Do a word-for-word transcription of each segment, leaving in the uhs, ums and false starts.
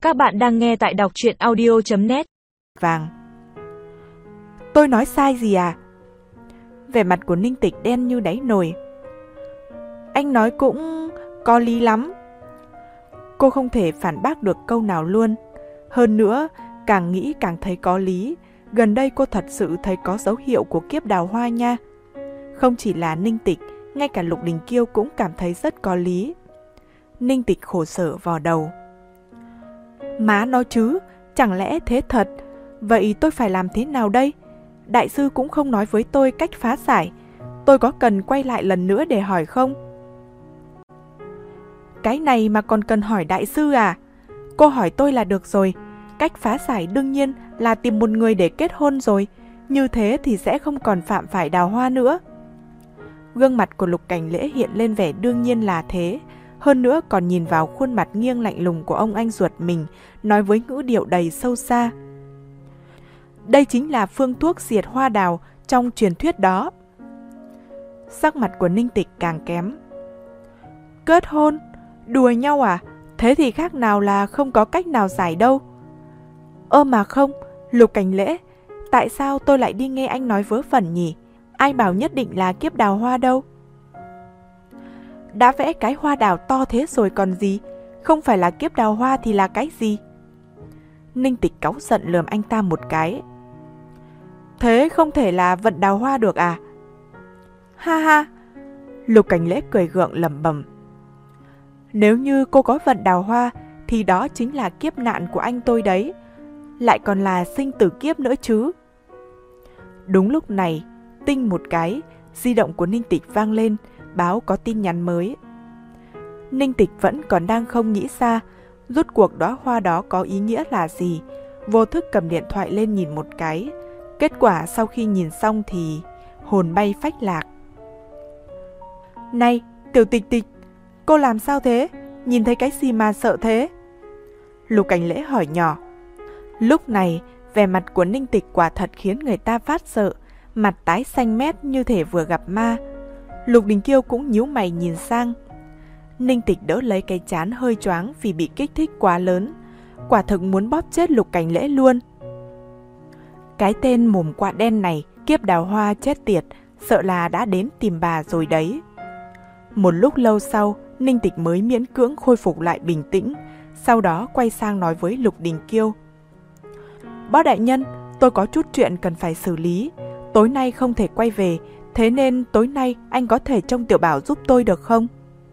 Các bạn đang nghe tại đọc truyện audio chấm net. Vàng. Tôi nói sai gì à? Vẻ mặt của Ninh Tịch đen như đáy nồi. Anh nói cũng có lý lắm. Cô không thể phản bác được câu nào luôn. Hơn nữa, càng nghĩ càng thấy có lý. Gần đây cô thật sự thấy có dấu hiệu của kiếp đào hoa nha. Không chỉ là Ninh Tịch, ngay cả Lục Đình Kiêu cũng cảm thấy rất có lý. Ninh Tịch khổ sở vò đầu. Má nói chứ, chẳng lẽ thế thật? Vậy tôi phải làm thế nào đây? Đại sư cũng không nói với tôi cách phá giải. Tôi có cần quay lại lần nữa để hỏi không? Cái này mà còn cần hỏi đại sư à? Cô hỏi tôi là được rồi. Cách phá giải đương nhiên là tìm một người để kết hôn rồi. Như thế thì sẽ không còn phạm phải đào hoa nữa. Gương mặt của Lục Cảnh Lễ hiện lên vẻ đương nhiên là thế. Hơn nữa còn nhìn vào khuôn mặt nghiêng lạnh lùng của ông anh ruột mình, nói với ngữ điệu đầy sâu xa. Đây chính là phương thuốc diệt hoa đào trong truyền thuyết đó. Sắc mặt của Ninh Tịch càng kém. Kết hôn? Đùa nhau à? Thế thì khác nào là không có cách nào giải đâu. Ơ mà không, Lục Cảnh Lễ, tại sao tôi lại đi nghe anh nói vớ vẩn nhỉ? Ai bảo nhất định là kiếp đào hoa đâu? Đã vẽ cái hoa đào to thế rồi còn gì? Không phải là kiếp đào hoa thì là cái gì? Ninh Tịch cáu giận lườm anh ta một cái. Thế không thể là vận đào hoa được à? Ha ha! Lục Cảnh Lễ cười gượng lẩm bẩm. Nếu như cô có vận đào hoa thì đó chính là kiếp nạn của anh tôi đấy. Lại còn là sinh tử kiếp nữa chứ. Đúng lúc này, tinh một cái, di động của Ninh Tịch vang lên, báo có tin nhắn mới. Ninh Tịch vẫn còn đang không nghĩ ra rốt cuộc đóa hoa đó có ý nghĩa là gì. Vô thức cầm điện thoại lên nhìn một cái. Kết quả sau khi nhìn xong thì hồn bay phách lạc. Này, Tiểu Tịch Tịch, cô làm sao thế? Nhìn thấy cái gì mà sợ thế? Lục Cảnh Lễ hỏi nhỏ. Lúc này, vẻ mặt của Ninh Tịch quả thật khiến người ta phát sợ, mặt tái xanh mét như thể vừa gặp ma. Lục Đình Kiêu cũng nhíu mày nhìn sang. Ninh Tịch đỡ lấy cái trán hơi choáng vì bị kích thích quá lớn. Quả thực muốn bóp chết Lục Cảnh Lễ luôn. Cái tên mồm quạ đen này, kiếp đào hoa chết tiệt, sợ là đã đến tìm bà rồi đấy. Một lúc lâu sau, Ninh Tịch mới miễn cưỡng khôi phục lại bình tĩnh, sau đó quay sang nói với Lục Đình Kiêu. Bác đại nhân, tôi có chút chuyện cần phải xử lý. Tối nay không thể quay về, thế nên tối nay anh có thể trông Tiểu Bảo giúp tôi được không?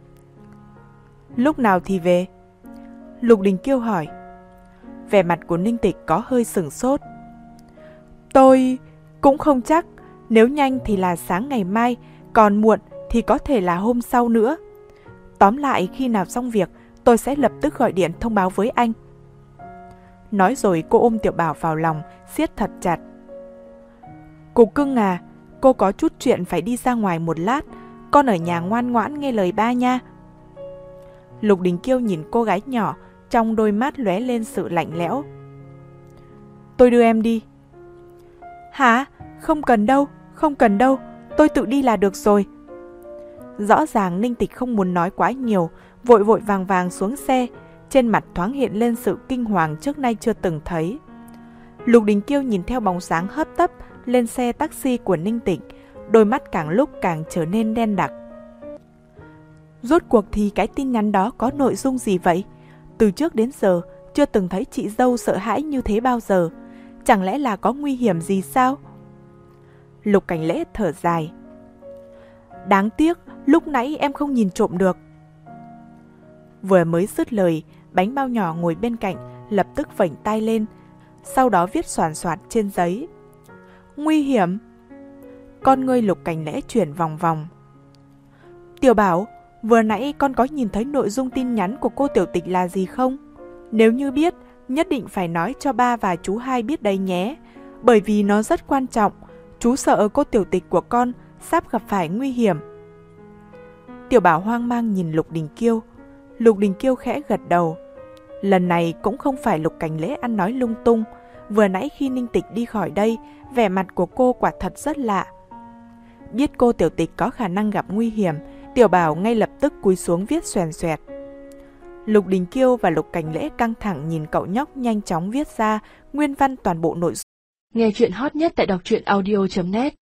Lúc nào thì về? Lục Đình Kiêu hỏi. Vẻ mặt của Ninh Tịch có hơi sửng sốt. Tôi cũng không chắc, nếu nhanh thì là sáng ngày mai, còn muộn thì có thể là hôm sau nữa. Tóm lại khi nào xong việc, tôi sẽ lập tức gọi điện thông báo với anh. Nói rồi cô ôm Tiểu Bảo vào lòng, siết thật chặt. Cục cưng à, cô có chút chuyện phải đi ra ngoài một lát, con ở nhà ngoan ngoãn nghe lời ba nha. Lục Đình Kiêu nhìn cô gái nhỏ, trong đôi mắt lóe lên sự lạnh lẽo. Tôi đưa em đi. Hả? Không cần đâu, không cần đâu, tôi tự đi là được rồi. Rõ ràng Ninh Tịch không muốn nói quá nhiều, vội vội vàng vàng xuống xe, trên mặt thoáng hiện lên sự kinh hoàng trước nay chưa từng thấy. Lục Đình Kiêu nhìn theo bóng dáng hấp tấp lên xe taxi của Ninh Tịch, đôi mắt càng lúc càng trở nên đen đặc. Rốt cuộc thì cái tin nhắn đó có nội dung gì vậy? Từ trước đến giờ chưa từng thấy chị dâu sợ hãi như thế bao giờ. Chẳng lẽ là có nguy hiểm gì sao? Lục Cảnh Lễ thở dài. Đáng tiếc, lúc nãy em không nhìn trộm được. Vừa mới dứt lời, bánh bao nhỏ ngồi bên cạnh lập tức vểnh tay lên, sau đó viết xoàn xoạt trên giấy. Nguy hiểm. Con ngươi Lục Cảnh Lễ chuyển vòng vòng. Tiểu Bảo, vừa nãy con có nhìn thấy nội dung tin nhắn của cô Tiểu Tịch là gì không? Nếu như biết, nhất định phải nói cho ba và chú hai biết đấy nhé. Bởi vì nó rất quan trọng. Chú sợ cô Tiểu Tịch của con sắp gặp phải nguy hiểm. Tiểu Bảo hoang mang nhìn Lục Đình Kiêu. Lục Đình Kiêu khẽ gật đầu. Lần này cũng không phải Lục Cảnh Lễ ăn nói lung tung. Vừa nãy khi Ninh Tịch đi khỏi đây, vẻ mặt của cô quả thật rất lạ. Biết cô Tiểu Tịch có khả năng gặp nguy hiểm, Tiểu Bảo ngay lập tức cúi xuống viết xoèn xoẹt. Lục Đình Kiêu và Lục Cảnh Lễ căng thẳng nhìn cậu nhóc nhanh chóng viết ra nguyên văn toàn bộ nội dung. Nghe chuyện hot nhất tại đọc truyện audio chấm net